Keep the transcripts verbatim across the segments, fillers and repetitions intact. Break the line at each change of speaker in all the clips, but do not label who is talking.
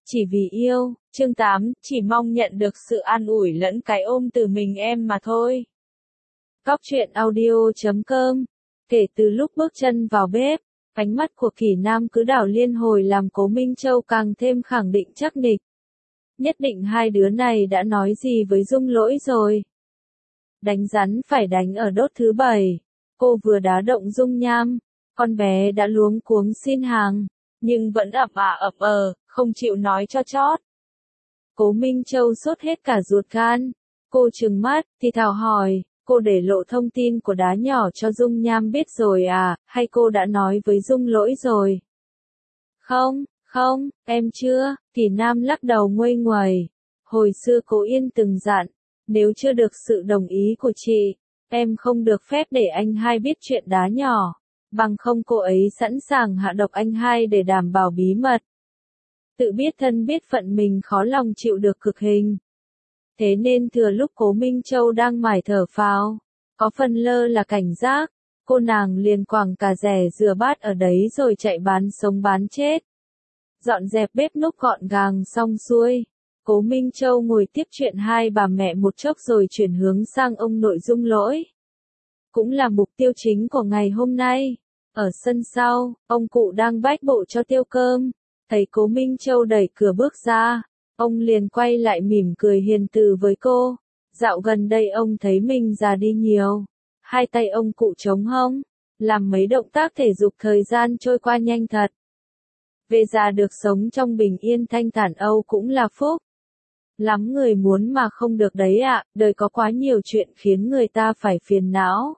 Chỉ vì yêu, chương tám, chỉ mong nhận được sự an ủi lẫn cái ôm từ mình em mà thôi. Góc truyện audio chấm com. Kể từ lúc bước chân vào bếp, ánh mắt của Kỳ Nam cứ đảo liên hồi làm Cố Minh Châu càng thêm khẳng định chắc nịch. Nhất định hai đứa này đã nói gì với Dung Lỗi rồi. Đánh rắn phải đánh ở đốt thứ bảy. Cô vừa đá động Dung Nham, con bé đã luống cuống xin hàng, nhưng vẫn ậm à ậm ờ, không chịu nói cho chót. Cố Minh Châu sốt hết cả ruột gan. Cô trừng mắt, thì thào hỏi, cô để lộ thông tin của đá nhỏ cho Dung Nham biết rồi à, hay cô đã nói với Dung Lỗi rồi? Không, không, em chưa. Kỳ Nam lắc đầu nguây nguầy. Hồi xưa Cố Yên từng dặn, nếu chưa được sự đồng ý của chị, em không được phép để anh hai biết chuyện đá nhỏ, bằng không cô ấy sẵn sàng hạ độc anh hai để đảm bảo bí mật. Tự biết thân biết phận mình khó lòng chịu được cực hình. Thế nên thừa lúc Cố Minh Châu đang mải thở phào, có phần lơ là cảnh giác, cô nàng liền quẳng cả rẻ rửa bát ở đấy rồi chạy bán sống bán chết. Dọn dẹp bếp núc gọn gàng xong xuôi, Cố Minh Châu ngồi tiếp chuyện hai bà mẹ một chốc rồi chuyển hướng sang ông nội Dung Lỗi. Cũng là mục tiêu chính của ngày hôm nay. Ở sân sau, ông cụ đang bách bộ cho tiêu cơm. Thấy Cố Minh Châu đẩy cửa bước ra, ông liền quay lại mỉm cười hiền từ với cô. Dạo gần đây ông thấy mình già đi nhiều. Hai tay ông cụ trống hông, làm mấy động tác thể dục thời gian trôi qua nhanh thật. Về già được sống trong bình yên thanh thản âu cũng là phúc. Lắm người muốn mà không được đấy ạ, đời có quá nhiều chuyện khiến người ta phải phiền não.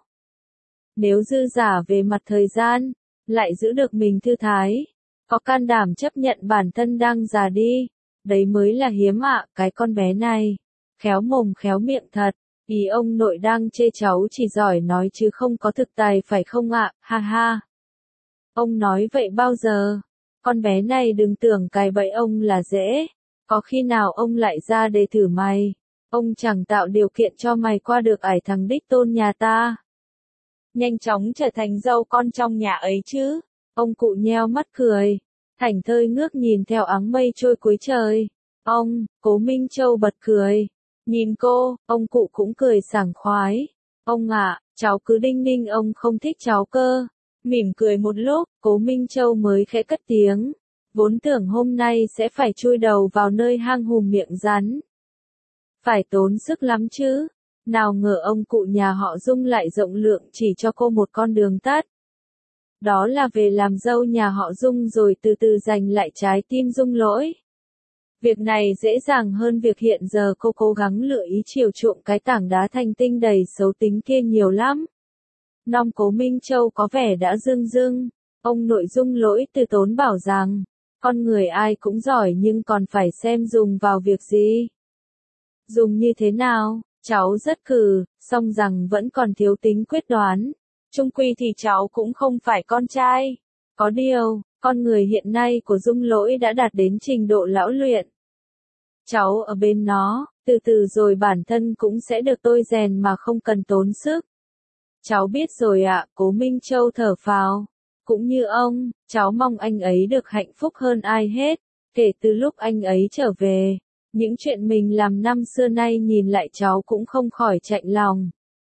Nếu dư giả về mặt thời gian, lại giữ được mình thư thái, có can đảm chấp nhận bản thân đang già đi, đấy mới là hiếm ạ. Cái con bé này, khéo mồm khéo miệng thật, ý ông nội đang chê cháu chỉ giỏi nói chứ không có thực tài phải không ạ, ha ha. Ông nói vậy bao giờ? Con bé này đừng tưởng cài bẫy ông là dễ, có khi nào ông lại ra để thử mày, ông chẳng tạo điều kiện cho mày qua được ải thằng đích tôn nhà ta. Nhanh chóng trở thành dâu con trong nhà ấy chứ. Ông cụ nheo mắt cười, thảnh thơi ngước nhìn theo áng mây trôi cuối trời. Ông, Cố Minh Châu bật cười. Nhìn cô, ông cụ cũng cười sảng khoái. Ông ạ, cháu cứ đinh ninh ông không thích cháu cơ. Mỉm cười một lúc, Cố Minh Châu mới khẽ cất tiếng. Vốn tưởng hôm nay sẽ phải chui đầu vào nơi hang hùm miệng rắn. Phải tốn sức lắm chứ. Nào ngờ ông cụ nhà họ Dung lại rộng lượng chỉ cho cô một con đường tắt. Đó là về làm dâu nhà họ Dung rồi từ từ giành lại trái tim Dung Lỗi. Việc này dễ dàng hơn việc hiện giờ cô cố gắng lựa ý chiều chuộng cái tảng đá thành tinh đầy xấu tính kia nhiều lắm. Nom Cố Minh Châu có vẻ đã rưng rưng. Ông nội Dung Lỗi từ tốn bảo rằng, con người ai cũng giỏi nhưng còn phải xem dùng vào việc gì. Dùng như thế nào? Cháu rất cừ, song rằng vẫn còn thiếu tính quyết đoán. Chung quy thì cháu cũng không phải con trai. Có điều, con người hiện nay của Dung Lỗi đã đạt đến trình độ lão luyện. Cháu ở bên nó, từ từ rồi bản thân cũng sẽ được tôi rèn mà không cần tốn sức. Cháu biết rồi ạ, Cố Minh Châu thở phào. Cũng như ông, cháu mong anh ấy được hạnh phúc hơn ai hết. Kể từ lúc anh ấy trở về, những chuyện mình làm năm xưa nay nhìn lại cháu cũng không khỏi chạnh lòng.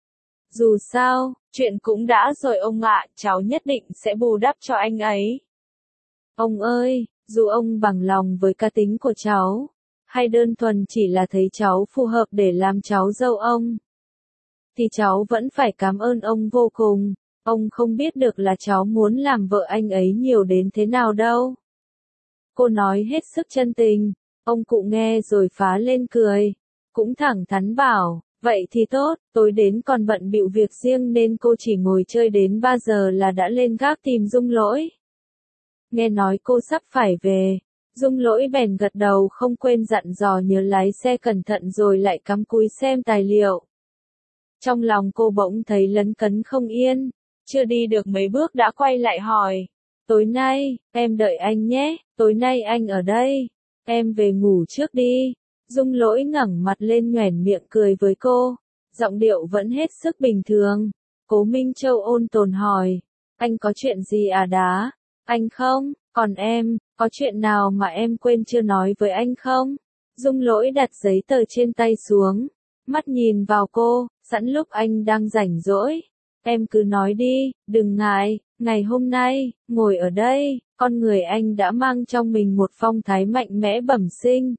Dù sao, chuyện cũng đã rồi ông ạ, cháu nhất định sẽ bù đắp cho anh ấy. Ông ơi, dù ông bằng lòng với cá tính của cháu, hay đơn thuần chỉ là thấy cháu phù hợp để làm cháu dâu ông, thì cháu vẫn phải cảm ơn ông vô cùng. Ông không biết được là cháu muốn làm vợ anh ấy nhiều đến thế nào đâu. Cô nói hết sức chân tình. Ông cụ nghe rồi phá lên cười. Cũng thẳng thắn bảo, vậy thì tốt, tối đến còn bận bịu việc riêng nên cô chỉ ngồi chơi đến ba giờ là đã lên gác tìm Dung Lỗi. Nghe nói cô sắp phải về, Dung Lỗi bèn gật đầu không quên dặn dò nhớ lái xe cẩn thận rồi lại cắm cúi xem tài liệu. Trong lòng cô bỗng thấy lấn cấn không yên, chưa đi được mấy bước đã quay lại hỏi, tối nay, em đợi anh nhé, tối nay anh ở đây. Em về ngủ trước đi. Dung Lỗi ngẩng mặt lên nhoẻn miệng cười với cô. Giọng điệu vẫn hết sức bình thường. Cố Minh Châu ôn tồn hỏi. Anh có chuyện gì à đá? Anh không, Còn em, có chuyện nào mà em quên chưa nói với anh không? Dung Lỗi đặt giấy tờ trên tay xuống, mắt nhìn vào cô, sẵn lúc anh đang rảnh rỗi. Em cứ nói đi, đừng ngại, ngày hôm nay, ngồi ở đây, con người anh đã mang trong mình một phong thái mạnh mẽ bẩm sinh.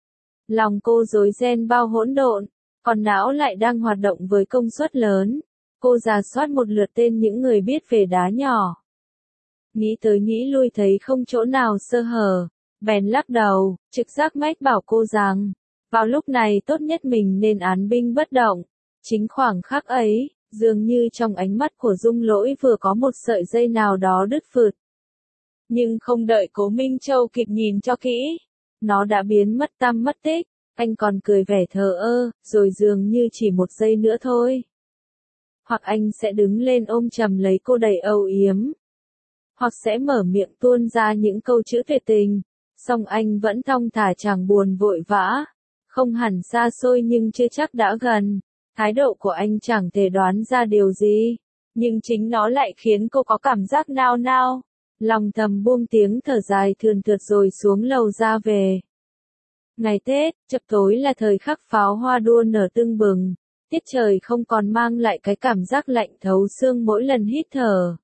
Lòng cô rối ren bao hỗn độn, còn não lại đang hoạt động với công suất lớn. Cô rà soát một lượt tên những người biết về đá nhỏ. Nghĩ tới nghĩ lui thấy không chỗ nào sơ hở, bèn lắc đầu, trực giác mách bảo cô rằng, vào lúc này tốt nhất mình nên án binh bất động. Chính khoảng khắc ấy, dường như trong ánh mắt của Dung Lỗi vừa có một sợi dây nào đó đứt phượt. Nhưng không đợi Cố Minh Châu kịp nhìn cho kỹ, nó đã biến mất tăm mất tích, anh còn cười vẻ thờ ơ, rồi dường như chỉ một giây nữa thôi. Hoặc anh sẽ đứng lên ôm chầm lấy cô đầy âu yếm, hoặc sẽ mở miệng tuôn ra những câu chữ tuyệt tình, song anh vẫn thong thả chẳng buồn vội vã, không hẳn xa xôi nhưng chưa chắc đã gần. Thái độ của anh chẳng thể đoán ra điều gì, nhưng chính nó lại khiến cô có cảm giác nao nao, lòng thầm buông tiếng thở dài thườn thượt rồi xuống lầu ra về. Ngày Tết, chập tối là thời khắc pháo hoa đua nở tưng bừng, tiết trời không còn mang lại cái cảm giác lạnh thấu xương mỗi lần hít thở.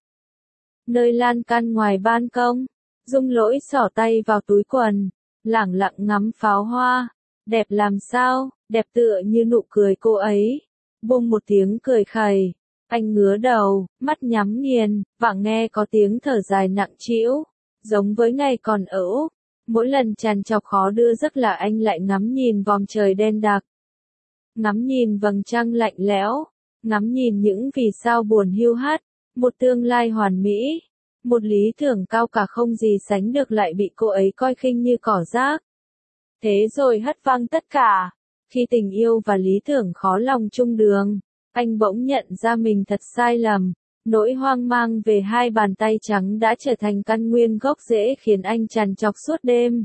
Nơi lan can ngoài ban công, Dung Lỗi xỏ tay vào túi quần, lẳng lặng ngắm pháo hoa, đẹp làm sao, đẹp tựa như nụ cười cô ấy. Bùng một tiếng cười khẩy, anh ngứa đầu, mắt nhắm nghiền, và nghe có tiếng thở dài nặng trĩu, giống với ngày còn ở Úc. Mỗi lần trằn trọc khó đưa giấc là anh lại ngắm nhìn vòm trời đen đặc, ngắm nhìn vầng trăng lạnh lẽo, ngắm nhìn những vì sao buồn hiu hắt, một tương lai hoàn mỹ, một lý tưởng cao cả không gì sánh được lại bị cô ấy coi khinh như cỏ rác. Thế rồi hất văng tất cả. Khi tình yêu và lý tưởng khó lòng chung đường, anh bỗng nhận ra mình thật sai lầm. Nỗi hoang mang về hai bàn tay trắng đã trở thành căn nguyên gốc rễ khiến anh trằn trọc suốt đêm.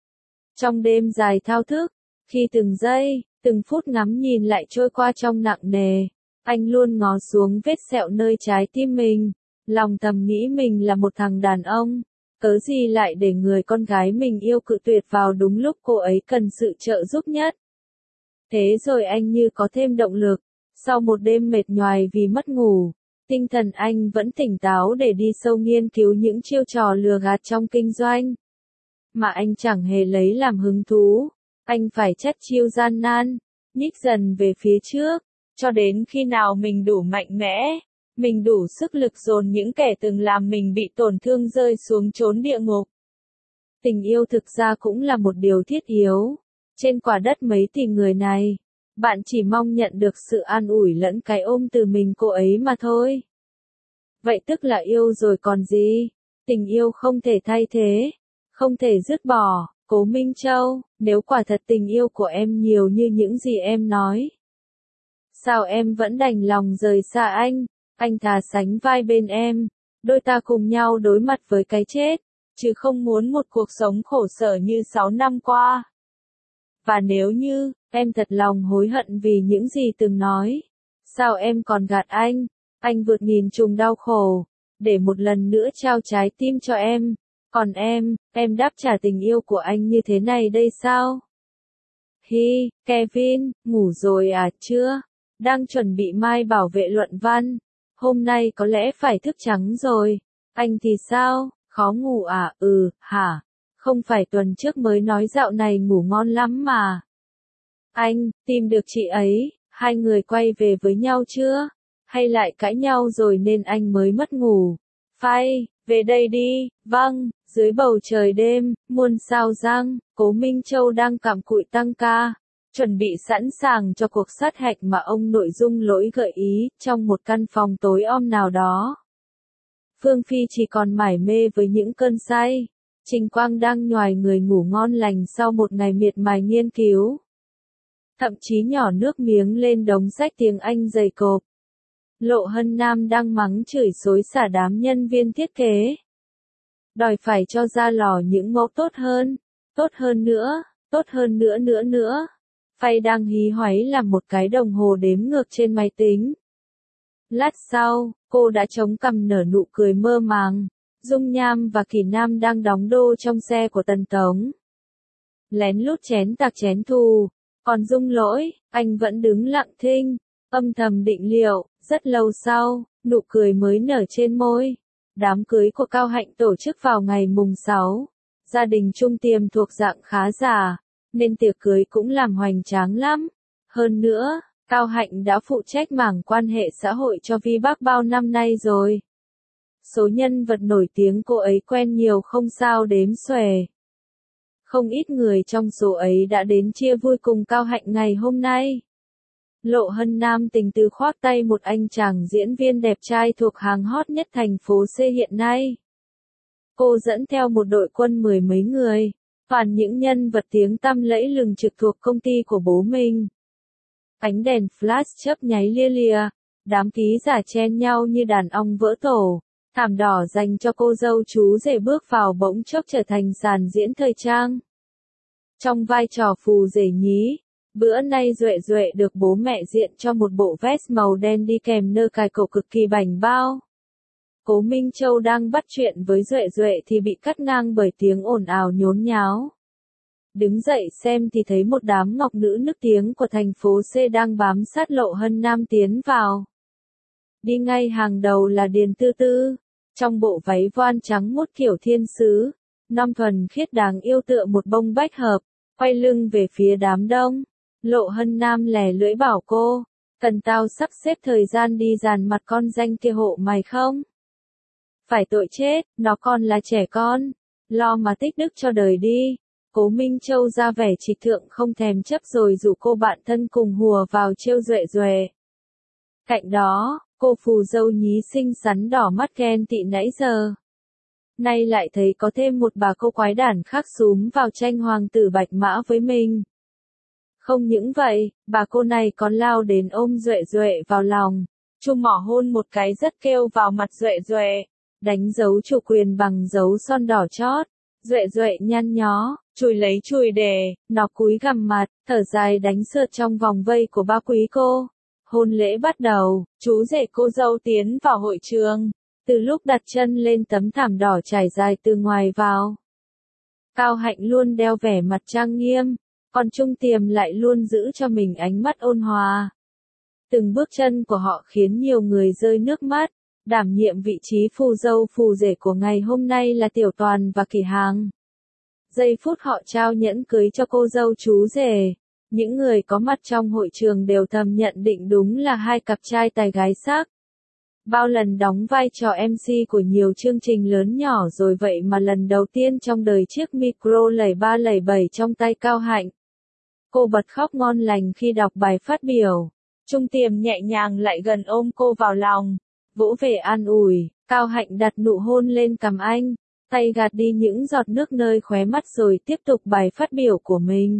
Trong đêm dài thao thức, khi từng giây, từng phút ngắm nhìn lại trôi qua trong nặng nề, anh luôn ngó xuống vết sẹo nơi trái tim mình, lòng thầm nghĩ mình là một thằng đàn ông, cớ gì lại để người con gái mình yêu cự tuyệt vào đúng lúc cô ấy cần sự trợ giúp nhất. Thế rồi anh như có thêm động lực, sau một đêm mệt nhoài vì mất ngủ, tinh thần anh vẫn tỉnh táo để đi sâu nghiên cứu những chiêu trò lừa gạt trong kinh doanh. Mà anh chẳng hề lấy làm hứng thú, anh phải chất chiêu gian nan, nhích dần về phía trước, cho đến khi nào mình đủ mạnh mẽ, mình đủ sức lực dồn những kẻ từng làm mình bị tổn thương rơi xuống chốn địa ngục. Tình yêu thực ra cũng là một điều thiết yếu. Trên quả đất mấy tỷ người này, bạn chỉ mong nhận được sự an ủi lẫn cái ôm từ mình cô ấy mà thôi. Vậy tức là yêu rồi còn gì? Tình yêu không thể thay thế, không thể dứt bỏ. Cố Minh Châu, nếu quả thật tình yêu của em nhiều như những gì em nói, sao em vẫn đành lòng rời xa anh? Anh thà sánh vai bên em, đôi ta cùng nhau đối mặt với cái chết, chứ không muốn một cuộc sống khổ sở như sáu năm qua. Và nếu như, em thật lòng hối hận vì những gì từng nói, sao em còn gạt anh? Anh vượt nghìn trùng đau khổ, để một lần nữa trao trái tim cho em. Còn em, em đáp trả tình yêu của anh như thế này đây sao? Hi, Kevin, ngủ rồi à? Chưa? Đang chuẩn bị mai bảo vệ luận văn. Hôm nay có lẽ phải thức trắng rồi. Anh thì sao? Khó ngủ à? Ừ, hả? Không phải tuần trước mới nói dạo này ngủ ngon lắm mà. Anh, tìm được chị ấy, hai người quay về với nhau chưa? Hay lại cãi nhau rồi nên anh mới mất ngủ? Phai, về đây đi. Vâng, dưới bầu trời đêm, muôn sao răng, Cố Minh Châu đang cặm cụi tăng ca, chuẩn bị sẵn sàng cho cuộc sát hạch mà ông nội Dung Lỗi gợi ý, trong một căn phòng tối om nào đó. Phương Phi chỉ còn mải mê với những cơn say. Trình Quang đang nhoài người ngủ ngon lành sau một ngày miệt mài nghiên cứu. Thậm chí nhỏ nước miếng lên đống sách tiếng Anh dày cộp. Lộ Hân Nam đang mắng chửi xối xả đám nhân viên thiết kế. Đòi phải cho ra lò những mẫu tốt hơn, tốt hơn nữa, tốt hơn nữa nữa nữa. Phai đang hí hoáy làm một cái đồng hồ đếm ngược trên máy tính. Lát sau, cô đã chống cằm nở nụ cười mơ màng. Dung Nham và Kỳ Nam đang đóng đô trong xe của Tần Tống. Lén lút chén tạc chén thù, còn Dung Lỗi, anh vẫn đứng lặng thinh, âm thầm định liệu. Rất lâu sau, nụ cười mới nở trên môi. Đám cưới của Cao Hạnh tổ chức vào ngày mùng sáu. Gia đình Trung Tiềm thuộc dạng khá giả, nên tiệc cưới cũng làm hoành tráng lắm. Hơn nữa, Cao Hạnh đã phụ trách mảng quan hệ xã hội cho Vi Bắc bao năm nay rồi. Số nhân vật nổi tiếng cô ấy quen nhiều không sao đếm xuể. Không ít người trong số ấy đã đến chia vui cùng Cao Hạnh ngày hôm nay. Lộ Hân Nam tình từ khoác tay một anh chàng diễn viên đẹp trai thuộc hàng hot nhất thành phố C hiện nay. Cô dẫn theo một đội quân mười mấy người, toàn những nhân vật tiếng tăm lẫy lừng trực thuộc công ty của bố mình. Ánh đèn flash chớp nháy lia lìa, đám ký giả chen nhau như đàn ong vỡ tổ, thảm đỏ dành cho cô dâu chú rể bước vào bỗng chốc trở thành sàn diễn thời trang. Trong vai trò phù rể nhí, bữa nay Duệ Duệ được bố mẹ diện cho một bộ vest màu đen đi kèm nơ cài cổ cực kỳ bảnh bao. Cố Minh Châu đang bắt chuyện với Duệ Duệ thì bị cắt ngang bởi tiếng ồn ào nhốn nháo. Đứng dậy xem thì thấy một đám ngọc nữ nức tiếng của thành phố C đang bám sát Lộ Hân Nam tiến vào. Đi ngay hàng đầu là Điền Tư Tư, trong bộ váy voan trắng mốt kiểu thiên sứ, non thuần khiết đáng yêu tựa một bông bách hợp, quay lưng về phía đám đông. Lộ Hân Nam lè lưỡi bảo cô, cần tao sắp xếp thời gian đi dàn mặt con danh kia hộ mày không? Phải tội chết, nó còn là trẻ con, lo mà tích đức cho đời đi. Cố Minh Châu ra vẻ trịch thượng không thèm chấp rồi rủ cô bạn thân cùng hùa vào trêu Duệ Duệ. Cạnh đó, cô phù dâu nhí xinh xắn đỏ mắt ghen tị nãy giờ. Nay lại thấy có thêm một bà cô quái đản khác xúm vào tranh hoàng tử Bạch Mã với mình. Không những vậy, bà cô này còn lao đến ôm Duệ Duệ vào lòng, chu mỏ hôn một cái rất kêu vào mặt Duệ Duệ, đánh dấu chủ quyền bằng dấu son đỏ chót. Duệ Duệ nhăn nhó, chùi lấy chùi để, nó cúi gằm mặt, thở dài đánh sượt trong vòng vây của ba quý cô. Hôn lễ bắt đầu, chú rể cô dâu tiến vào hội trường, từ lúc đặt chân lên tấm thảm đỏ trải dài từ ngoài vào. Cao Hạnh luôn đeo vẻ mặt trang nghiêm, còn Trung Tiềm lại luôn giữ cho mình ánh mắt ôn hòa. Từng bước chân của họ khiến nhiều người rơi nước mắt. Đảm nhiệm vị trí phù dâu phù rể của ngày hôm nay là Tiểu Toàn và Kỳ Hàng. Giây phút họ trao nhẫn cưới cho cô dâu chú rể, những người có mặt trong hội trường đều thầm nhận định đúng là hai cặp trai tài gái sắc. Bao lần đóng vai trò em xê của nhiều chương trình lớn nhỏ rồi vậy mà lần đầu tiên trong đời chiếc micro lẩy ba lẩy bảy trong tay Cao Hạnh. Cô bật khóc ngon lành khi đọc bài phát biểu. Trung Tiềm nhẹ nhàng lại gần ôm cô vào lòng, vỗ về an ủi. Cao Hạnh đặt nụ hôn lên cằm anh, tay gạt đi những giọt nước nơi khóe mắt rồi tiếp tục bài phát biểu của mình.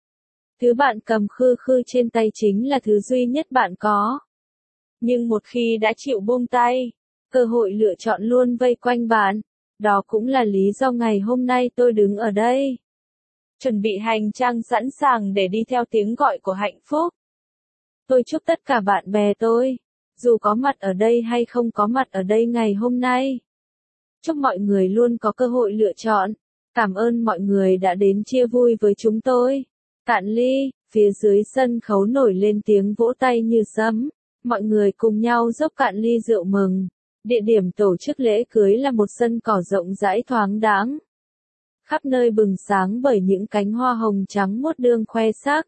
Thứ bạn cầm khư khư trên tay chính là thứ duy nhất bạn có. Nhưng một khi đã chịu buông tay, cơ hội lựa chọn luôn vây quanh bạn. Đó cũng là lý do ngày hôm nay tôi đứng ở đây. Chuẩn bị hành trang sẵn sàng để đi theo tiếng gọi của hạnh phúc. Tôi chúc tất cả bạn bè tôi, dù có mặt ở đây hay không có mặt ở đây ngày hôm nay, chúc mọi người luôn có cơ hội lựa chọn. Cảm ơn mọi người đã đến chia vui với chúng tôi. Cạn ly, phía dưới sân khấu nổi lên tiếng vỗ tay như sấm. Mọi người cùng nhau dốc cạn ly rượu mừng. Địa điểm tổ chức lễ cưới là một sân cỏ rộng rãi thoáng đãng, khắp nơi bừng sáng bởi những cánh hoa hồng trắng muốt đương khoe sắc.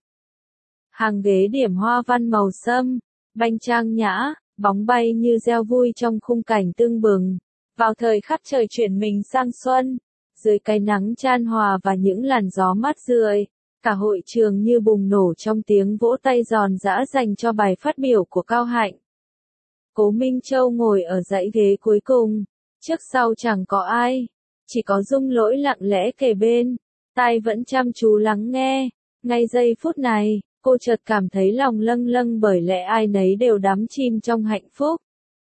Hàng ghế điểm hoa văn màu sâm, banh trang nhã, bóng bay như reo vui trong khung cảnh tưng bừng. Vào thời khắc trời chuyển mình sang xuân, dưới cái nắng chan hòa và những làn gió mát rượi, cả hội trường như bùng nổ trong tiếng vỗ tay giòn giã dành cho bài phát biểu của Cao Hạnh. Cố Minh Châu ngồi ở dãy ghế cuối cùng, trước sau chẳng có ai, chỉ có Dung Lỗi lặng lẽ kề bên, tai vẫn chăm chú lắng nghe. Ngay giây phút này, cô chợt cảm thấy lòng lâng lâng bởi lẽ ai nấy đều đắm chìm trong hạnh phúc.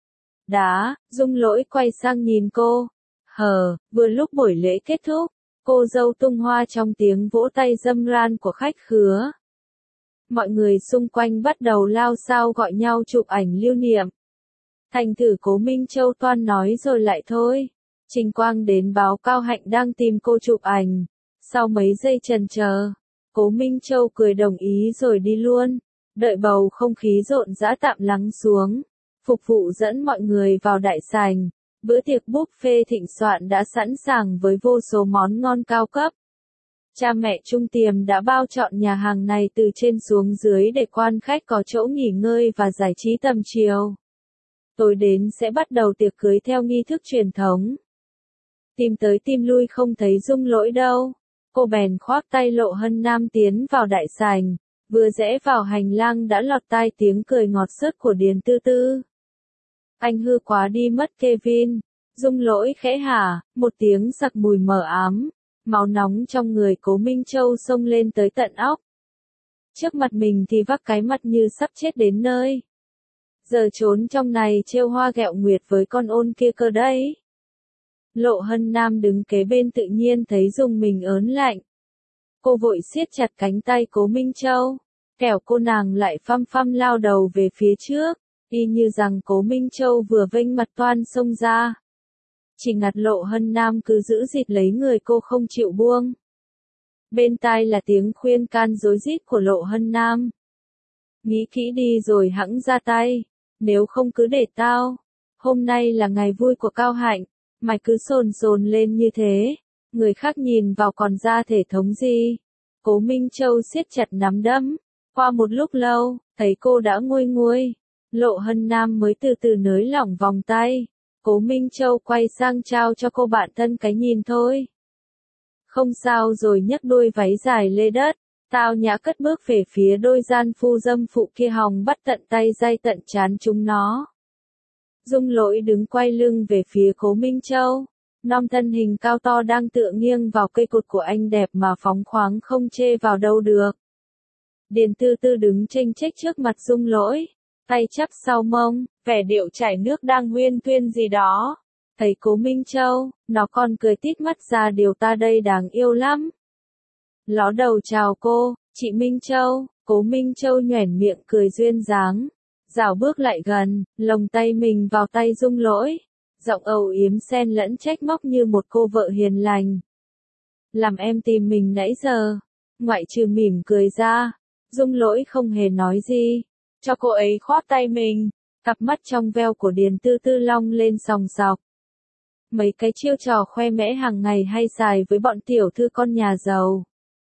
Đá, Dung Lỗi quay sang nhìn cô. Hờ, vừa lúc buổi lễ kết thúc, cô dâu tung hoa trong tiếng vỗ tay râm ran của khách khứa. Mọi người xung quanh bắt đầu lao xao gọi nhau chụp ảnh lưu niệm. Thành thử Cố Minh Châu toan nói rồi lại thôi. Trình Quang đến báo Cao Hạnh đang tìm cô chụp ảnh. Sau mấy giây chần chờ, Cố Minh Châu cười đồng ý rồi đi luôn. Đợi bầu không khí rộn rã tạm lắng xuống, phục vụ dẫn mọi người vào đại sảnh. Bữa tiệc buffet thịnh soạn đã sẵn sàng với vô số món ngon cao cấp. Cha mẹ Trung Tiềm đã bao trọn nhà hàng này từ trên xuống dưới để quan khách có chỗ nghỉ ngơi và giải trí tầm chiều. Tối đến sẽ bắt đầu tiệc cưới theo nghi thức truyền thống. Tìm tới tìm lui không thấy Dung Lỗi đâu. Cô bèn khoác tay Lộ Hân Nam tiến vào đại sảnh. Vừa rẽ vào hành lang đã lọt tai tiếng cười ngọt xớt của Điền Tư Tư. Anh hư quá đi mất Kevin. Dung Lỗi khẽ hả, một tiếng sặc mùi mờ ám. Máu nóng trong người Cố Minh Châu xông lên tới tận óc. Trước mặt mình thì vác cái mặt như sắp chết đến nơi. Giờ trốn trong này trêu hoa ghẹo nguyệt với con ôn kia cơ đấy. Lộ Hân Nam đứng kế bên tự nhiên thấy dùng mình ớn lạnh. Cô vội siết chặt cánh tay Cố Minh Châu, kẻo cô nàng lại phăm phăm lao đầu về phía trước, y như rằng Cố Minh Châu vừa vênh mặt toan xông ra. Chỉ ngặt Lộ Hân Nam cứ giữ dịt lấy người cô không chịu buông. Bên tai là tiếng khuyên can rối rít của Lộ Hân Nam. Nghĩ kỹ đi rồi hẵng ra tay, nếu không cứ để tao. Hôm nay là ngày vui của Cao Hạnh, mày cứ sồn sồn lên như thế, người khác nhìn vào còn ra thể thống gì. Cố Minh Châu siết chặt nắm đấm, qua một lúc lâu, thấy cô đã nguôi nguôi. Lộ Hân Nam mới từ từ nới lỏng vòng tay. Cố Minh Châu quay sang trao cho cô bạn thân cái nhìn thôi. Không sao rồi nhấc đôi váy dài lê đất, tao nhã cất bước về phía đôi gian phu dâm phụ kia hòng bắt tận tay day tận chán chúng nó. Dung Lỗi đứng quay lưng về phía Cố Minh Châu, non thân hình cao to đang tựa nghiêng vào cây cột của anh đẹp mà phóng khoáng không chê vào đâu được. Điền Tư Tư đứng chênh chếch trước mặt Dung Lỗi, tay chắp sau mông, vẻ điệu chảy nước đang huyên thuyên gì đó. Thấy Cố Minh Châu, nó còn cười tít mắt ra điều ta đây đáng yêu lắm. Ló đầu chào cô, chị Minh Châu. Cố Minh Châu nhoẻn miệng cười duyên dáng, rảo bước lại gần, lồng tay mình vào tay Dung Lỗi, giọng âu yếm xen lẫn trách móc như một cô vợ hiền lành. Làm em tìm mình nãy giờ, ngoại trừ mỉm cười ra, Dung Lỗi không hề nói gì, cho cô ấy khoác tay mình, cặp mắt trong veo của Điền Tư Tư long lên sòng sọc. Mấy cái chiêu trò khoe mẽ hàng ngày hay xài với bọn tiểu thư con nhà giàu,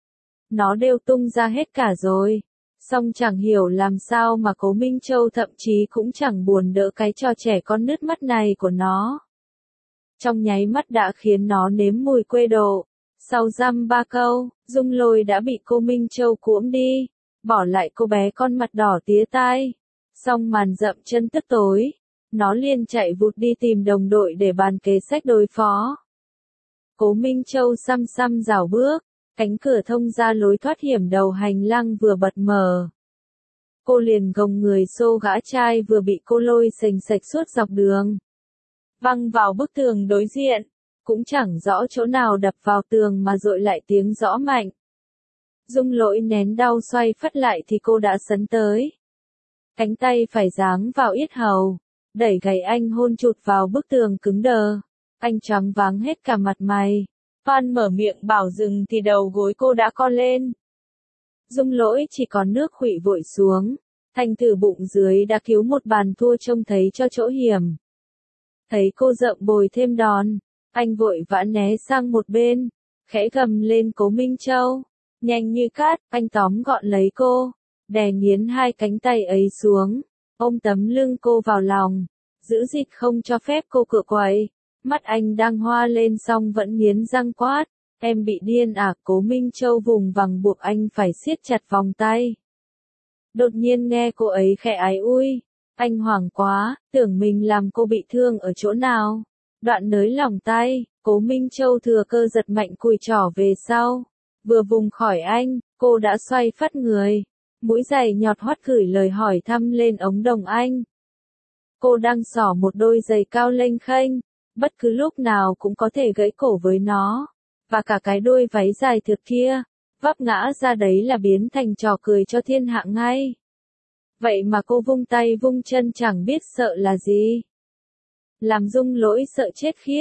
nó đều tung ra hết cả rồi. Song chẳng hiểu làm sao mà Cố Minh Châu thậm chí cũng chẳng buồn đỡ cái trò trẻ con nứt mắt này của nó. Trong nháy mắt đã khiến nó nếm mùi quê độ. Sau dăm ba câu, Dung Lôi đã bị cô Minh Châu cuỗm đi, bỏ lại cô bé con mặt đỏ tía tai. Xong màn dậm chân tức tối, nó liền chạy vụt đi tìm đồng đội để bàn kế sách đối phó. Cố Minh Châu xăm xăm rảo bước. Cánh cửa thông ra lối thoát hiểm đầu hành lang vừa bật mở. Cô liền gồng người xô gã trai vừa bị cô lôi sềnh sạch suốt dọc đường. Văng vào bức tường đối diện, cũng chẳng rõ chỗ nào đập vào tường mà dội lại tiếng rõ mạnh. Dung Lỗi nén đau xoay phất lại thì cô đã sấn tới. Cánh tay phải giáng vào yết hầu, đẩy gáy anh hôn chụt vào bức tường cứng đờ. Anh choáng váng hết cả mặt mày. Phan mở miệng bảo dừng thì đầu gối cô đã co lên. Dung Lỗi chỉ còn nước khuỵu vội xuống, thành thử bụng dưới đã cứu một bàn thua trông thấy cho chỗ hiểm. Thấy cô rậm bồi thêm đòn, anh vội vã né sang một bên, khẽ gầm lên Cố Minh Châu. Nhanh như cát, anh tóm gọn lấy cô, đè nghiến hai cánh tay ấy xuống, ôm tấm lưng cô vào lòng, giữ dịt không cho phép cô cựa quậy. Mắt anh đang hoa lên xong vẫn nghiến răng quát, em bị điên à? Cố Minh Châu vùng vằng buộc anh phải siết chặt vòng tay. Đột nhiên nghe cô ấy khẽ ái ui, anh hoảng quá, tưởng mình làm cô bị thương ở chỗ nào. Đoạn nới lỏng tay, Cố Minh Châu thừa cơ giật mạnh cùi trỏ về sau. Vừa vùng khỏi anh, cô đã xoay phắt người, mũi giày nhọt hoắt gửi lời hỏi thăm lên ống đồng anh. Cô đang xỏ một đôi giày cao lênh khênh, bất cứ lúc nào cũng có thể gãy cổ với nó, và cả cái đôi váy dài thượt kia, vấp ngã ra đấy là biến thành trò cười cho thiên hạ ngay. Vậy mà cô vung tay vung chân chẳng biết sợ là gì. Làm Dung Lỗi sợ chết khiếp,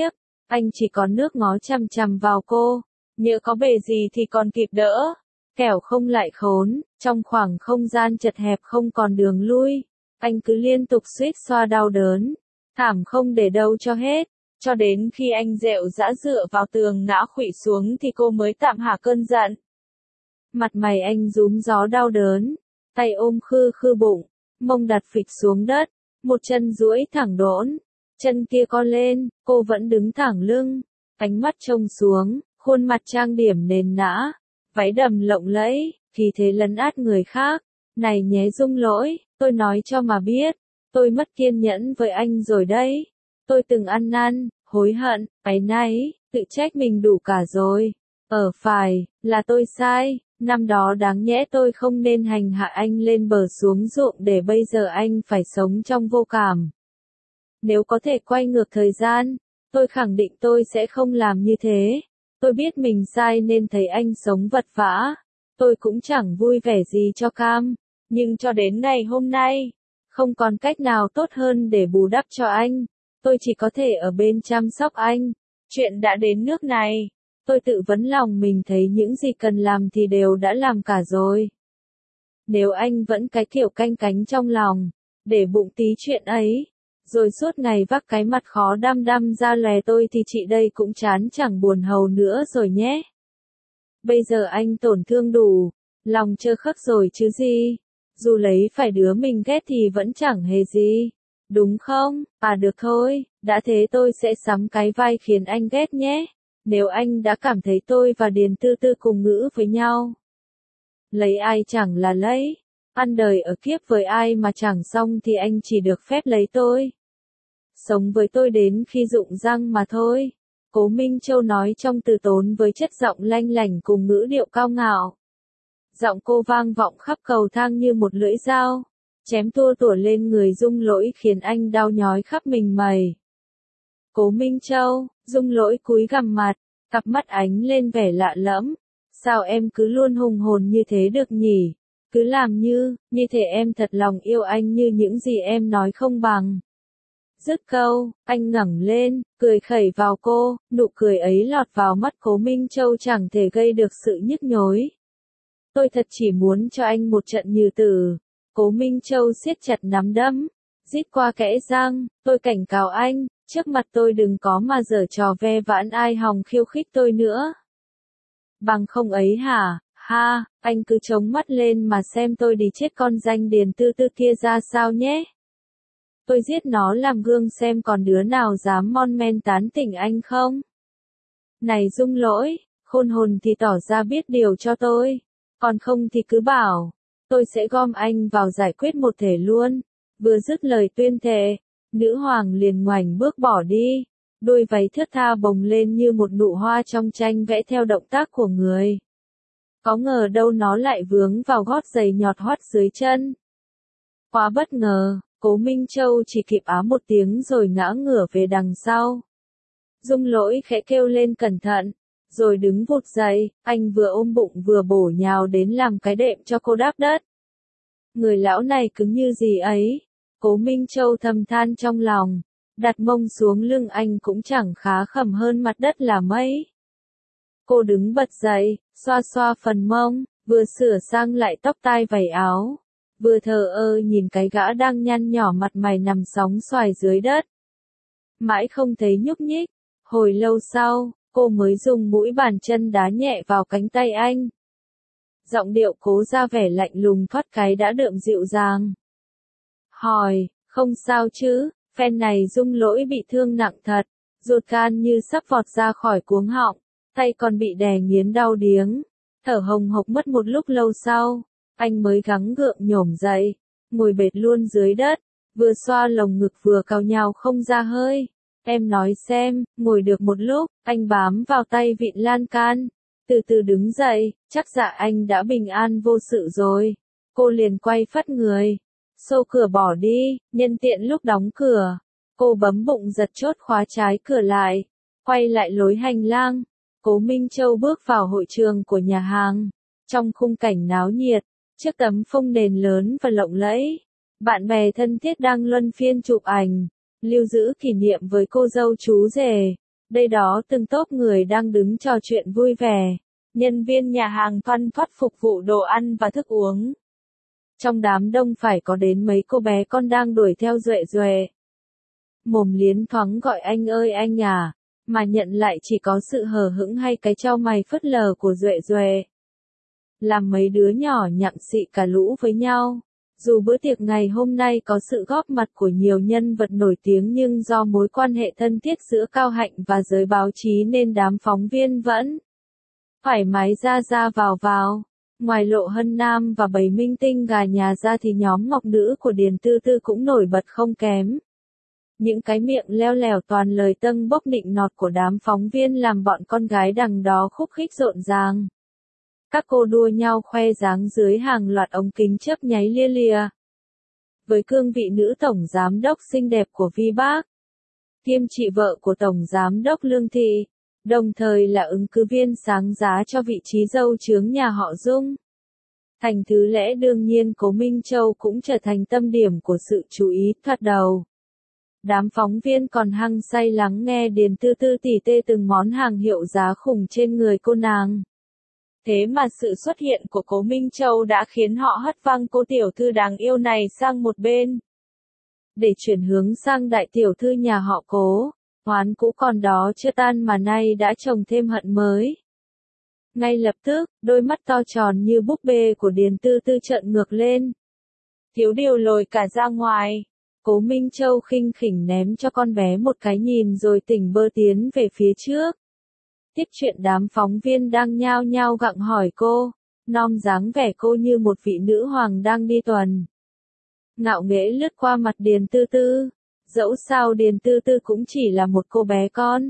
Anh chỉ có nước ngó chằm chằm vào cô, nhỡ có bề gì thì còn kịp đỡ. Kẻo không lại khốn, trong khoảng không gian chật hẹp không còn đường lui. Anh cứ liên tục suýt xoa đau đớn, thảm không để đâu cho hết. Cho đến khi anh dẹo dã dựa vào tường ngã khuỵu xuống thì cô mới tạm hạ cơn giận. Mặt mày anh rúm gió đau đớn, tay ôm khư khư bụng, mông đặt phịch xuống đất, một chân duỗi thẳng đỗn, chân kia co lên, cô vẫn đứng thẳng lưng, ánh mắt trông xuống, khuôn mặt trang điểm nền nã, váy đầm lộng lẫy, khí thế lấn át người khác. Này nhé Dung Lỗi, tôi nói cho mà biết, tôi mất kiên nhẫn với anh rồi đấy. Tôi từng ăn năn, hối hận, áy náy, tự trách mình đủ cả rồi. Ở phải, là tôi sai, năm đó đáng nhẽ tôi không nên hành hạ anh lên bờ xuống ruộng để bây giờ anh phải sống trong vô cảm. Nếu có thể quay ngược thời gian, tôi khẳng định tôi sẽ không làm như thế. Tôi biết mình sai nên thấy anh sống vật vã. Tôi cũng chẳng vui vẻ gì cho cam, nhưng cho đến ngày hôm nay, không còn cách nào tốt hơn để bù đắp cho anh. Tôi chỉ có thể ở bên chăm sóc anh. Chuyện đã đến nước này, tôi tự vấn lòng mình thấy những gì cần làm thì đều đã làm cả rồi. Nếu anh vẫn cái kiểu canh cánh trong lòng, để bụng tí chuyện ấy, rồi suốt ngày vác cái mặt khó đăm đăm ra lè tôi thì chị đây cũng chán chẳng buồn hầu nữa rồi nhé. Bây giờ anh tổn thương đủ, lòng trơ khắc rồi chứ gì. Dù lấy phải đứa mình ghét thì vẫn chẳng hề gì. Đúng không? À được thôi, đã thế tôi sẽ sắm cái vai khiến anh ghét nhé. Nếu anh đã cảm thấy tôi và Điền Tư Tư cùng ngữ với nhau. Lấy ai chẳng là lấy. Ăn đời ở kiếp với ai mà chẳng xong thì anh chỉ được phép lấy tôi. Sống với tôi đến khi rụng răng mà thôi. Cố Minh Châu nói trong từ tốn với chất giọng lanh lảnh cùng ngữ điệu cao ngạo. Giọng cô vang vọng khắp cầu thang như một lưỡi dao, chém tua tủa lên người Dung Lỗi khiến anh đau nhói khắp mình mày. Cố Minh Châu, Dung Lỗi cúi gằm mặt, cặp mắt ánh lên vẻ lạ lẫm. Sao em cứ luôn hùng hồn như thế được nhỉ? Cứ làm như, như thể em thật lòng yêu anh như những gì em nói không bằng. Dứt câu, anh ngẩng lên, cười khẩy vào cô, nụ cười ấy lọt vào mắt Cố Minh Châu chẳng thể gây được sự nhức nhối. Tôi thật chỉ muốn cho anh một trận như tử. Cố Minh Châu siết chặt nắm đấm, rít qua kẽ răng, tôi cảnh cáo anh, trước mặt tôi đừng có mà giở trò ve vãn ai hòng khiêu khích tôi nữa. Bằng không ấy hả, ha, anh cứ chống mắt lên mà xem tôi đi chết con danh Điền Tư Tư kia ra sao nhé. Tôi giết nó làm gương xem còn đứa nào dám mon men tán tỉnh anh không. Này Dung Lỗi, khôn hồn thì tỏ ra biết điều cho tôi, còn không thì cứ bảo, tôi sẽ gom anh vào giải quyết một thể luôn. Vừa dứt lời tuyên thệ, nữ hoàng liền ngoảnh bước bỏ đi, đôi váy thướt tha bồng lên như một nụ hoa trong tranh vẽ theo động tác của người. Có ngờ đâu nó lại vướng vào gót giày nhọt hoắt dưới chân. Quá bất ngờ, Cố Minh Châu chỉ kịp á một tiếng rồi ngã ngửa về đằng sau. Dung Lỗi khẽ kêu lên cẩn thận, rồi đứng vụt dậy, anh vừa ôm bụng vừa bổ nhào đến làm cái đệm cho cô đáp đất. Người lão này cứng như gì ấy, Cố Minh Châu thầm than trong lòng, đặt mông xuống lưng anh cũng chẳng khá khẩm hơn mặt đất là mấy. Cô đứng bật dậy, xoa xoa phần mông, vừa sửa sang lại tóc tai vảy áo, vừa thờ ơ nhìn cái gã đang nhăn nhỏ mặt mày nằm sóng xoài dưới đất. Mãi không thấy nhúc nhích, hồi lâu sau, cô mới dùng mũi bàn chân đá nhẹ vào cánh tay anh. Giọng điệu cố ra vẻ lạnh lùng thoát cái đã đượm dịu dàng. Hỏi, không sao chứ, phen này Dung Lỗi bị thương nặng thật, ruột gan như sắp vọt ra khỏi cuống họng, tay còn bị đè nghiến đau điếng, thở hồng hộc mất một lúc lâu sau, anh mới gắng gượng nhổm dậy, ngồi bệt luôn dưới đất, vừa xoa lồng ngực vừa cào nhào không ra hơi. Em nói xem, ngồi được một lúc, anh bám vào tay vịn lan can, từ từ đứng dậy, chắc dạ anh đã bình an vô sự rồi. Cô liền quay phắt người, xô cửa bỏ đi, nhân tiện lúc đóng cửa, cô bấm bụng giật chốt khóa trái cửa lại, quay lại lối hành lang. Cố Minh Châu bước vào hội trường của nhà hàng, trong khung cảnh náo nhiệt, chiếc tấm phông nền lớn và lộng lẫy, bạn bè thân thiết đang luân phiên chụp ảnh, lưu giữ kỷ niệm với cô dâu chú rể. Đây đó từng tốp người đang đứng trò chuyện vui vẻ. Nhân viên nhà hàng thoăn thoắt phục vụ đồ ăn và thức uống. Trong đám đông phải có đến mấy cô bé con đang đuổi theo Duệ Duệ. Mồm liến thoáng gọi anh ơi anh à, mà nhận lại chỉ có sự hờ hững hay cái chau mày phớt lờ của Duệ Duệ. Làm mấy đứa nhỏ nhặng xị cả lũ với nhau. Dù bữa tiệc ngày hôm nay có sự góp mặt của nhiều nhân vật nổi tiếng nhưng do mối quan hệ thân thiết giữa Cao Hạnh và giới báo chí nên đám phóng viên vẫn thoải mái ra ra vào vào. Ngoài Lộ Hân Nam và bầy minh tinh gà nhà ra thì nhóm ngọc nữ của Điền Tư Tư cũng nổi bật không kém. Những cái miệng leo lẻo toàn lời tâng bốc nịnh nọt của đám phóng viên làm bọn con gái đằng đó khúc khích rộn ràng. Các cô đua nhau khoe dáng dưới hàng loạt ống kính chớp nháy lia lịa. Với cương vị nữ tổng giám đốc xinh đẹp của ViBác, kiêm chị vợ của tổng giám đốc Lương Thị, đồng thời là ứng cử viên sáng giá cho vị trí dâu chướng nhà họ Dung. Thành thứ lẽ đương nhiên Cố Minh Châu cũng trở thành tâm điểm của sự chú ý thoạt đầu. Đám phóng viên còn hăng say lắng nghe Điền Tư Tư tỉ tê từng món hàng hiệu giá khủng trên người cô nàng. Thế mà sự xuất hiện của Cố Minh Châu đã khiến họ hất văng cô tiểu thư đáng yêu này sang một bên. Để chuyển hướng sang đại tiểu thư nhà họ Cố, oán cũ còn đó chưa tan mà nay đã trồng thêm hận mới. Ngay lập tức, đôi mắt to tròn như búp bê của Điền Tư Tư trợn ngược lên. Thiếu điều lồi cả ra ngoài. Cố Minh Châu khinh khỉnh ném cho con bé một cái nhìn rồi tỉnh bơ tiến về phía trước. Tiếp chuyện đám phóng viên đang nhao nhao gặng hỏi cô, nom dáng vẻ cô như một vị nữ hoàng đang đi tuần. Ngạo nghễ lướt qua mặt Điền Tư Tư, dẫu sao Điền Tư Tư cũng chỉ là một cô bé con.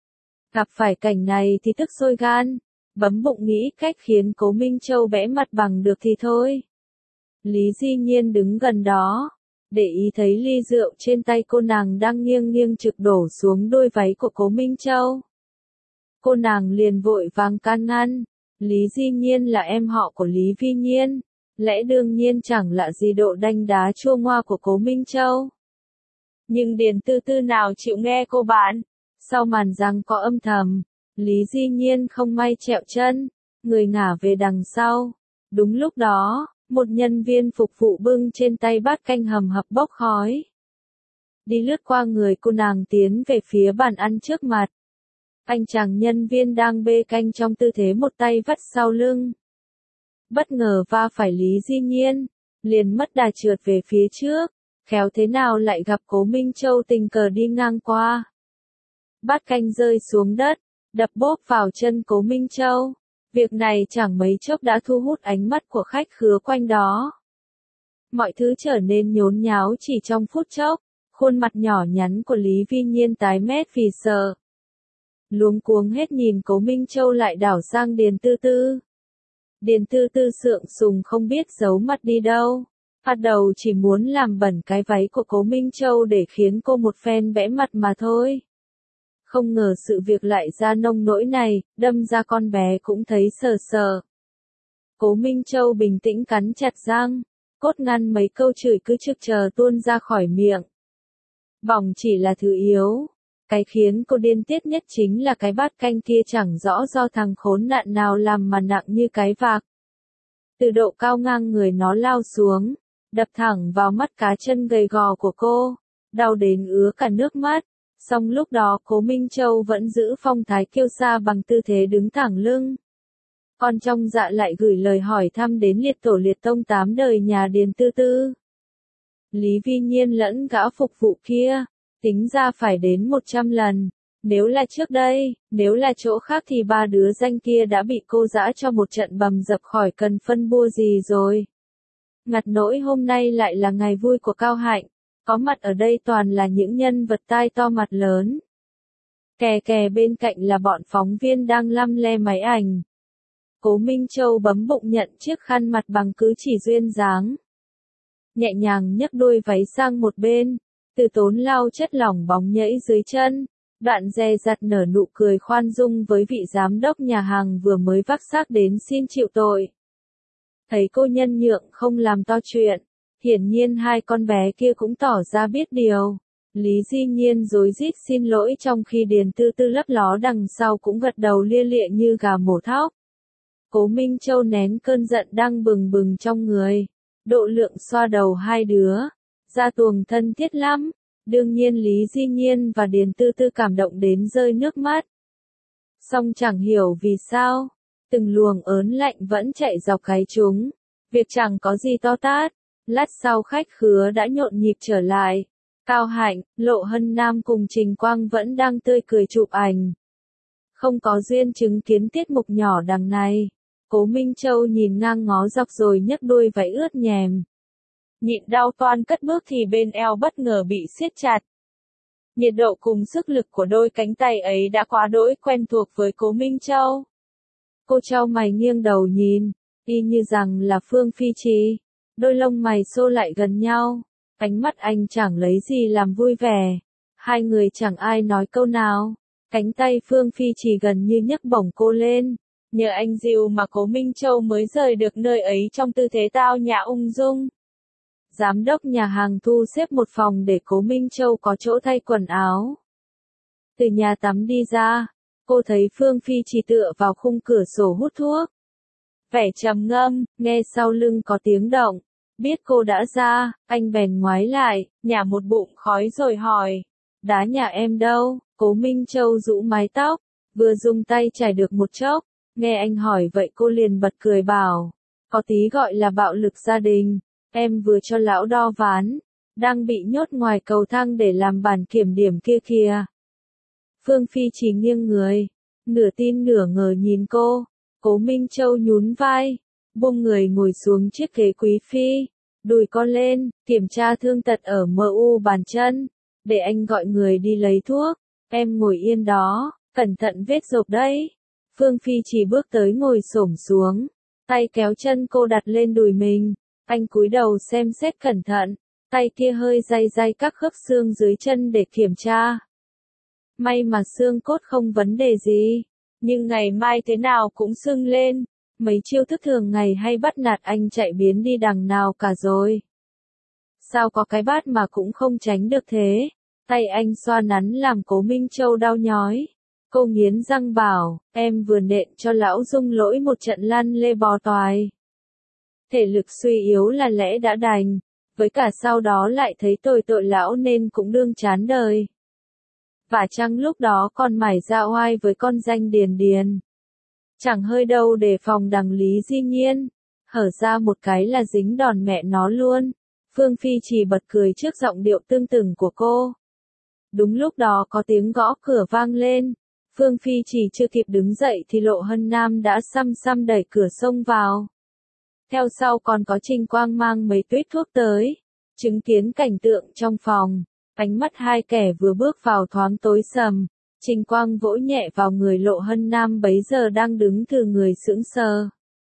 Gặp phải cảnh này thì tức sôi gan, bấm bụng nghĩ cách khiến Cố Minh Châu bẽ mặt bằng được thì thôi. Lý Di Nhiên đứng gần đó, để ý thấy ly rượu trên tay cô nàng đang nghiêng nghiêng trực đổ xuống đôi váy của Cố Minh Châu. Cô nàng liền vội vàng can ngăn, Lý Di Nhiên là em họ của Lý Vi Nhiên, lẽ đương nhiên chẳng lạ gì độ đanh đá chua ngoa của Cố Minh Châu. Nhưng Điền Tư Tư nào chịu nghe cô bạn, sau màn răng có âm thầm, Lý Di Nhiên không may trẹo chân, người ngả về đằng sau. Đúng lúc đó, một nhân viên phục vụ bưng trên tay bát canh hầm hập bốc khói. Đi lướt qua người cô nàng tiến về phía bàn ăn trước mặt. Anh chàng nhân viên đang bê canh trong tư thế một tay vắt sau lưng. Bất ngờ va phải Lý Di Nhiên, liền mất đà trượt về phía trước, khéo thế nào lại gặp Cố Minh Châu tình cờ đi ngang qua. Bát canh rơi xuống đất, đập bốp vào chân Cố Minh Châu. Việc này chẳng mấy chốc đã thu hút ánh mắt của khách khứa quanh đó. Mọi thứ trở nên nhốn nháo chỉ trong phút chốc, khuôn mặt nhỏ nhắn của Lý Vi Nhiên tái mét vì sợ. Luống cuống hết nhìn Cố Minh Châu lại đảo sang Điền Tư Tư. Điền Tư Tư sượng sùng không biết giấu mặt đi đâu. Bắt đầu chỉ muốn làm bẩn cái váy của Cố Minh Châu để khiến cô một phen bẽ mặt mà thôi. Không ngờ sự việc lại ra nông nỗi này, đâm ra con bé cũng thấy sờ sờ. Cố Minh Châu bình tĩnh cắn chặt răng, cốt ngăn mấy câu chửi cứ trực chờ tuôn ra khỏi miệng. Bỏng chỉ là thứ yếu. Cái khiến cô điên tiết nhất chính là cái bát canh kia chẳng rõ do thằng khốn nạn nào làm mà nặng như cái vạc. Từ độ cao ngang người nó lao xuống, đập thẳng vào mắt cá chân gầy gò của cô, đau đến ứa cả nước mắt. Song lúc đó Cố Minh Châu vẫn giữ phong thái kiêu sa bằng tư thế đứng thẳng lưng. Còn trong dạ lại gửi lời hỏi thăm đến liệt tổ liệt tông tám đời nhà Điền Tư Tư. Lý Vi Nhiên lẫn gã phục vụ kia, tính ra phải đến một trăm lần. Nếu là trước đây, nếu là chỗ khác thì ba đứa danh kia đã bị cô dã cho một trận bầm dập khỏi cần phân bua gì rồi. Ngặt nỗi hôm nay lại là ngày vui của Cao Hạnh. Có mặt ở đây toàn là những nhân vật tai to mặt lớn. Kè kè bên cạnh là bọn phóng viên đang lăm le máy ảnh. Cố Minh Châu bấm bụng nhận chiếc khăn mặt bằng cứ chỉ duyên dáng. Nhẹ nhàng nhấc đôi váy sang một bên, từ tốn lau chất lỏng bóng nhẫy dưới chân. Đoạn dè dặt nở nụ cười khoan dung với vị giám đốc nhà hàng vừa mới vác xác đến xin chịu tội. Thấy cô nhân nhượng không làm to chuyện. Hiển nhiên hai con bé kia cũng tỏ ra biết điều. Lý Di Nhiên rối rít xin lỗi trong khi Điền Tư Tư lấp ló đằng sau cũng gật đầu lia lịa như gà mổ thóc. Cố Minh Châu nén cơn giận đang bừng bừng trong người. Độ lượng xoa đầu hai đứa. Ra tuồng thân thiết lắm. Đương nhiên Lý Di Nhiên và Điền Tư Tư cảm động đến rơi nước mắt. Song chẳng hiểu vì sao. Từng luồng ớn lạnh vẫn chạy dọc gáy chúng. Việc chẳng có gì to tát. Lát sau khách khứa đã nhộn nhịp trở lại. Cao Hạnh, Lộ Hân Nam cùng Trình Quang vẫn đang tươi cười chụp ảnh. Không có duyên chứng kiến tiết mục nhỏ đằng này. Cố Minh Châu nhìn ngang ngó dọc rồi nhấc đôi váy ướt nhèm. Nhịn đau toan cất bước thì bên eo bất ngờ bị siết chặt. Nhiệt độ cùng sức lực của đôi cánh tay ấy đã quá đỗi quen thuộc với Cố Minh Châu. Cô chau mày nghiêng đầu nhìn, y như rằng là Phương Phi Trì. Đôi lông mày xô lại gần nhau, ánh mắt anh chẳng lấy gì làm vui vẻ. Hai người chẳng ai nói câu nào. Cánh tay Phương Phi Trì gần như nhấc bổng cô lên. Nhờ anh dìu mà Cố Minh Châu mới rời được nơi ấy trong tư thế tao nhã ung dung. Giám đốc nhà hàng thu xếp một phòng để Cố Minh Châu có chỗ thay quần áo. Từ nhà tắm đi ra, cô thấy Phương Phi Trì tựa vào khung cửa sổ hút thuốc. Vẻ trầm ngâm, nghe sau lưng có tiếng động. Biết cô đã ra, anh bèn ngoái lại, nhả một bụng khói rồi hỏi. Đá nhà em đâu? Cố Minh Châu rũ mái tóc, vừa dùng tay chải được một chốc. Nghe anh hỏi vậy cô liền bật cười bảo. Có tí gọi là bạo lực gia đình. Em vừa cho lão đo ván. Đang bị nhốt ngoài cầu thang để làm bản kiểm điểm kia kìa. Phương Phi Trì nghiêng người. Nửa tin nửa ngờ nhìn cô. Cố Minh Châu nhún vai. Buông người ngồi xuống chiếc ghế quý phi. Đùi con lên, kiểm tra thương tật ở em u bàn chân. Để anh gọi người đi lấy thuốc. Em ngồi yên đó, cẩn thận vết rộp đấy. Phương Phi chỉ bước tới ngồi xổm xuống. Tay kéo chân cô đặt lên đùi mình. Anh cúi đầu xem xét cẩn thận. Tay kia hơi day day các khớp xương dưới chân để kiểm tra. May mà xương cốt không vấn đề gì. Nhưng ngày mai thế nào cũng sưng lên. Mấy chiêu thức thường ngày hay bắt nạt anh chạy biến đi đằng nào cả rồi. Sao có cái bát mà cũng không tránh được thế. Tay anh xoa nắn làm Cố Minh Châu đau nhói. Cô nghiến răng bảo, em vừa nện cho lão Dung lỗi một trận lăn lê bò toài. Thể lực suy yếu là lẽ đã đành. Với cả sau đó lại thấy tội tội lão nên cũng đương chán đời. Và chăng lúc đó còn mải ra oai với con danh Điền Điền. Chẳng hơi đâu để phòng đằng Lý Di Nhiên. Hở ra một cái là dính đòn mẹ nó luôn. Phương Phi chỉ bật cười trước giọng điệu tương từng của cô. Đúng lúc đó có tiếng gõ cửa vang lên. Phương Phi chỉ chưa kịp đứng dậy thì Lộ Hân Nam đã xăm xăm đẩy cửa xông vào. Theo sau còn có Trình Quang mang mấy tuýt thuốc tới. Chứng kiến cảnh tượng trong phòng. Ánh mắt hai kẻ vừa bước vào thoáng tối sầm. Trình Quang vỗ nhẹ vào người Lộ Hân Nam bấy giờ đang đứng từ người sững sờ.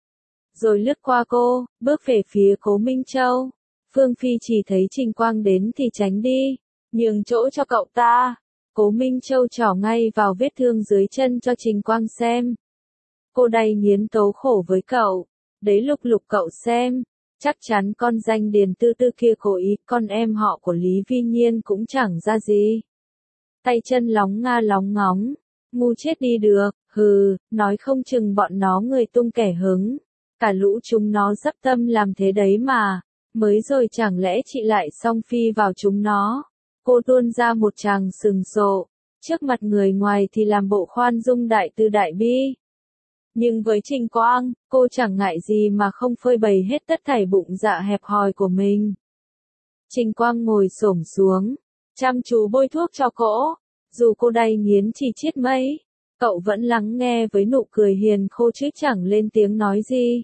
Rồi lướt qua cô, bước về phía Cố Minh Châu. Phương Phi chỉ thấy Trình Quang đến thì tránh đi. Nhường chỗ cho cậu ta. Cố Minh Châu trỏ ngay vào vết thương dưới chân cho Trình Quang xem. Cô đầy nghiến tấu khổ với cậu. Đấy lục lục cậu xem. Chắc chắn con danh Điền Tư Tư kia cố ý, con em họ của Lý Vi Nhiên cũng chẳng ra gì. Tay chân lóng nga lóng ngóng. Ngu chết đi được, hừ, nói không chừng bọn nó người tung kẻ hứng. Cả lũ chúng nó dấp tâm làm thế đấy mà. Mới rồi chẳng lẽ chị lại song phi vào chúng nó. Cô tuôn ra một tràng sừng sộ. Trước mặt người ngoài thì làm bộ khoan dung đại từ đại bi. Nhưng với Trình Quang, cô chẳng ngại gì mà không phơi bày hết tất thảy bụng dạ hẹp hòi của mình. Trình Quang ngồi xổm xuống, chăm chú bôi thuốc cho cô. Dù cô đay nghiến chỉ chết mấy, cậu vẫn lắng nghe với nụ cười hiền khô chứ chẳng lên tiếng nói gì.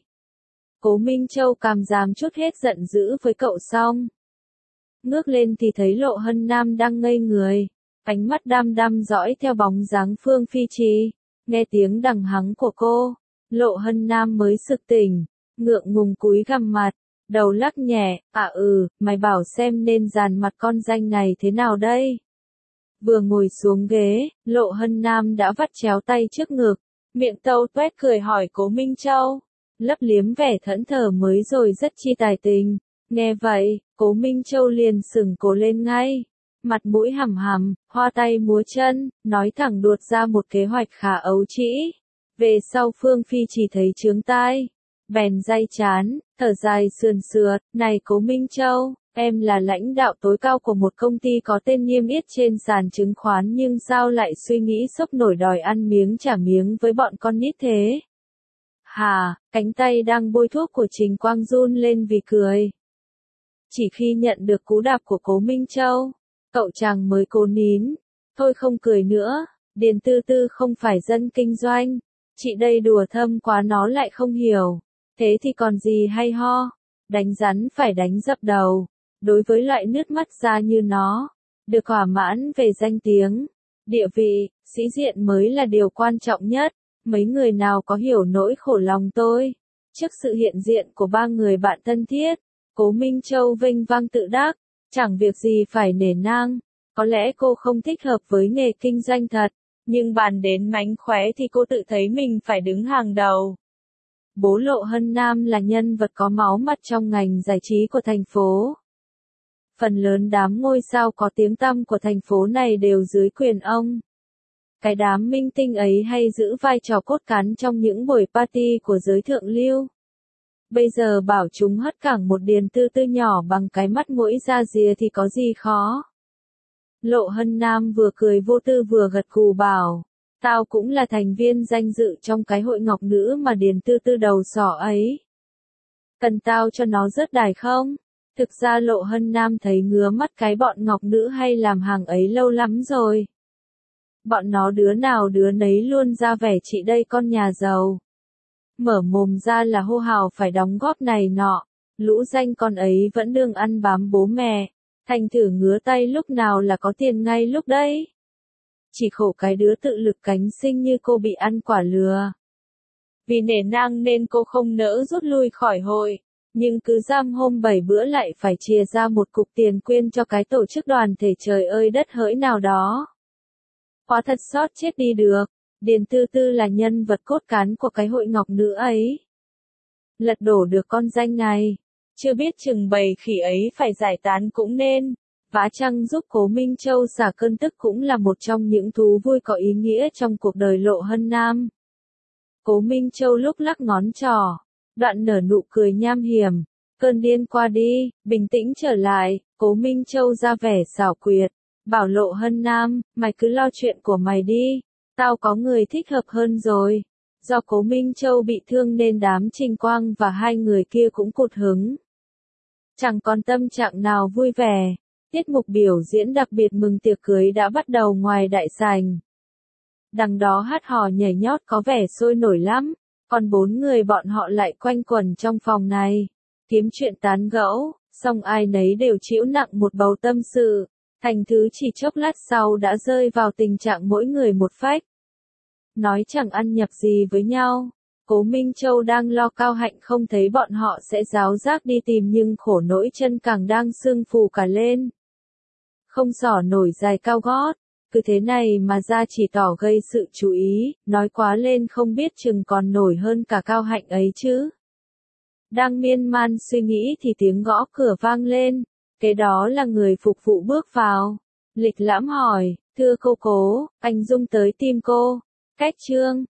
Cố Minh Châu càm ràm chút hết giận dữ với cậu xong. Ngước lên thì thấy Lộ Hân Nam đang ngây người, ánh mắt đăm đăm dõi theo bóng dáng Phương Phi Trì. Nghe tiếng đằng hắng của cô, Lộ Hân Nam mới sực tỉnh, ngượng ngùng cúi gằm mặt, đầu lắc nhẹ, à ừ, mày bảo xem nên dàn mặt con danh này thế nào đây? Vừa ngồi xuống ghế, Lộ Hân Nam đã vắt chéo tay trước ngực, miệng tâu tuét cười hỏi Cố Minh Châu, lấp liếm vẻ thẫn thờ mới rồi rất chi tài tình. Nghe vậy, Cố Minh Châu liền sừng cổ lên ngay, mặt mũi hằm hằm, hoa tay múa chân, nói thẳng đuột ra một kế hoạch khá ấu trĩ. Về sau Phương Phi chỉ thấy chướng tai, bèn day chán, thở dài sườn sượt, này Cố Minh Châu, em là lãnh đạo tối cao của một công ty có tên niêm yết trên sàn chứng khoán nhưng sao lại suy nghĩ sốc nổi đòi ăn miếng trả miếng với bọn con nít thế? Hà, cánh tay đang bôi thuốc của Trình Quang run lên vì cười. Chỉ khi nhận được cú đạp của Cố Minh Châu, cậu chàng mới cố nín. Thôi không cười nữa, Điền Tư Tư không phải dân kinh doanh. Chị đây đùa thâm quá nó lại không hiểu. Thế thì còn gì hay ho. Đánh rắn phải đánh dập đầu. Đối với loại nước mắt ra như nó, được thỏa mãn về danh tiếng, địa vị, sĩ diện mới là điều quan trọng nhất. Mấy người nào có hiểu nỗi khổ lòng tôi. Trước sự hiện diện của ba người bạn thân thiết, Cố Minh Châu vênh vang tự đắc, chẳng việc gì phải nể nang. Có lẽ cô không thích hợp với nghề kinh doanh thật, nhưng bàn đến mánh khóe thì cô tự thấy mình phải đứng hàng đầu. Bố Lộ Hân Nam là nhân vật có máu mặt trong ngành giải trí của thành phố. Phần lớn đám ngôi sao có tiếng tăm của thành phố này đều dưới quyền ông. Cái đám minh tinh ấy hay giữ vai trò cốt cán trong những buổi party của giới thượng lưu. Bây giờ bảo chúng hất cẳng một Điền Tư Tư nhỏ bằng cái mắt mũi ra rìa thì có gì khó. Lộ Hân Nam vừa cười vô tư vừa gật gù bảo, tao cũng là thành viên danh dự trong cái hội ngọc nữ mà Điền Tư Tư đầu sỏ ấy. Cần tao cho nó rớt đài không? Thực ra Lộ Hân Nam thấy ngứa mắt cái bọn ngọc nữ hay làm hàng ấy lâu lắm rồi. Bọn nó đứa nào đứa nấy luôn ra vẻ chị đây con nhà giàu. Mở mồm ra là hô hào phải đóng góp này nọ, lũ danh con ấy vẫn đương ăn bám bố mẹ, thành thử ngứa tay lúc nào là có tiền ngay lúc đấy. Chỉ khổ cái đứa tự lực cánh sinh như cô bị ăn quả lừa. Vì nể nang nên cô không nỡ rút lui khỏi hội, nhưng cứ giam hôm bảy bữa lại phải chia ra một cục tiền quyên cho cái tổ chức đoàn thể trời ơi đất hỡi nào đó. Hóa thật xót chết đi được, Điền Tư Tư là nhân vật cốt cán của cái hội ngọc nữ ấy. Lật đổ được con danh này, chưa biết chừng bầy khỉ ấy phải giải tán cũng nên, vá chăng giúp Cố Minh Châu xả cơn tức cũng là một trong những thú vui có ý nghĩa trong cuộc đời Lộ Hân Nam. Cố Minh Châu lúc lắc ngón trỏ, đoạn nở nụ cười nham hiểm, cơn điên qua đi, bình tĩnh trở lại, Cố Minh Châu ra vẻ xảo quyệt. Bảo Lộ Hân Nam, mày cứ lo chuyện của mày đi, tao có người thích hợp hơn rồi. Do Cố Minh Châu bị thương nên đám Trình Quang và hai người kia cũng cụt hứng. Chẳng còn tâm trạng nào vui vẻ, tiết mục biểu diễn đặc biệt mừng tiệc cưới đã bắt đầu ngoài đại sảnh. Đằng đó hát hò nhảy nhót có vẻ sôi nổi lắm, còn bốn người bọn họ lại quanh quẩn trong phòng này, kiếm chuyện tán gẫu, xong ai nấy đều chịu nặng một bầu tâm sự. Thành thứ chỉ chốc lát sau đã rơi vào tình trạng mỗi người một phách. Nói chẳng ăn nhập gì với nhau, Cố Minh Châu đang lo Cao Hạnh không thấy bọn họ sẽ ráo rác đi tìm nhưng khổ nỗi chân càng đang sưng phù cả lên. Không xỏ nổi dài cao gót, cứ thế này mà ra chỉ tỏ gây sự chú ý, nói quá lên không biết chừng còn nổi hơn cả Cao Hạnh ấy chứ. Đang miên man suy nghĩ thì tiếng gõ cửa vang lên. Kế đó là người phục vụ bước vào. Lịch lãm hỏi, thưa cô Cố, anh Dung tới tìm cô. Cách trương,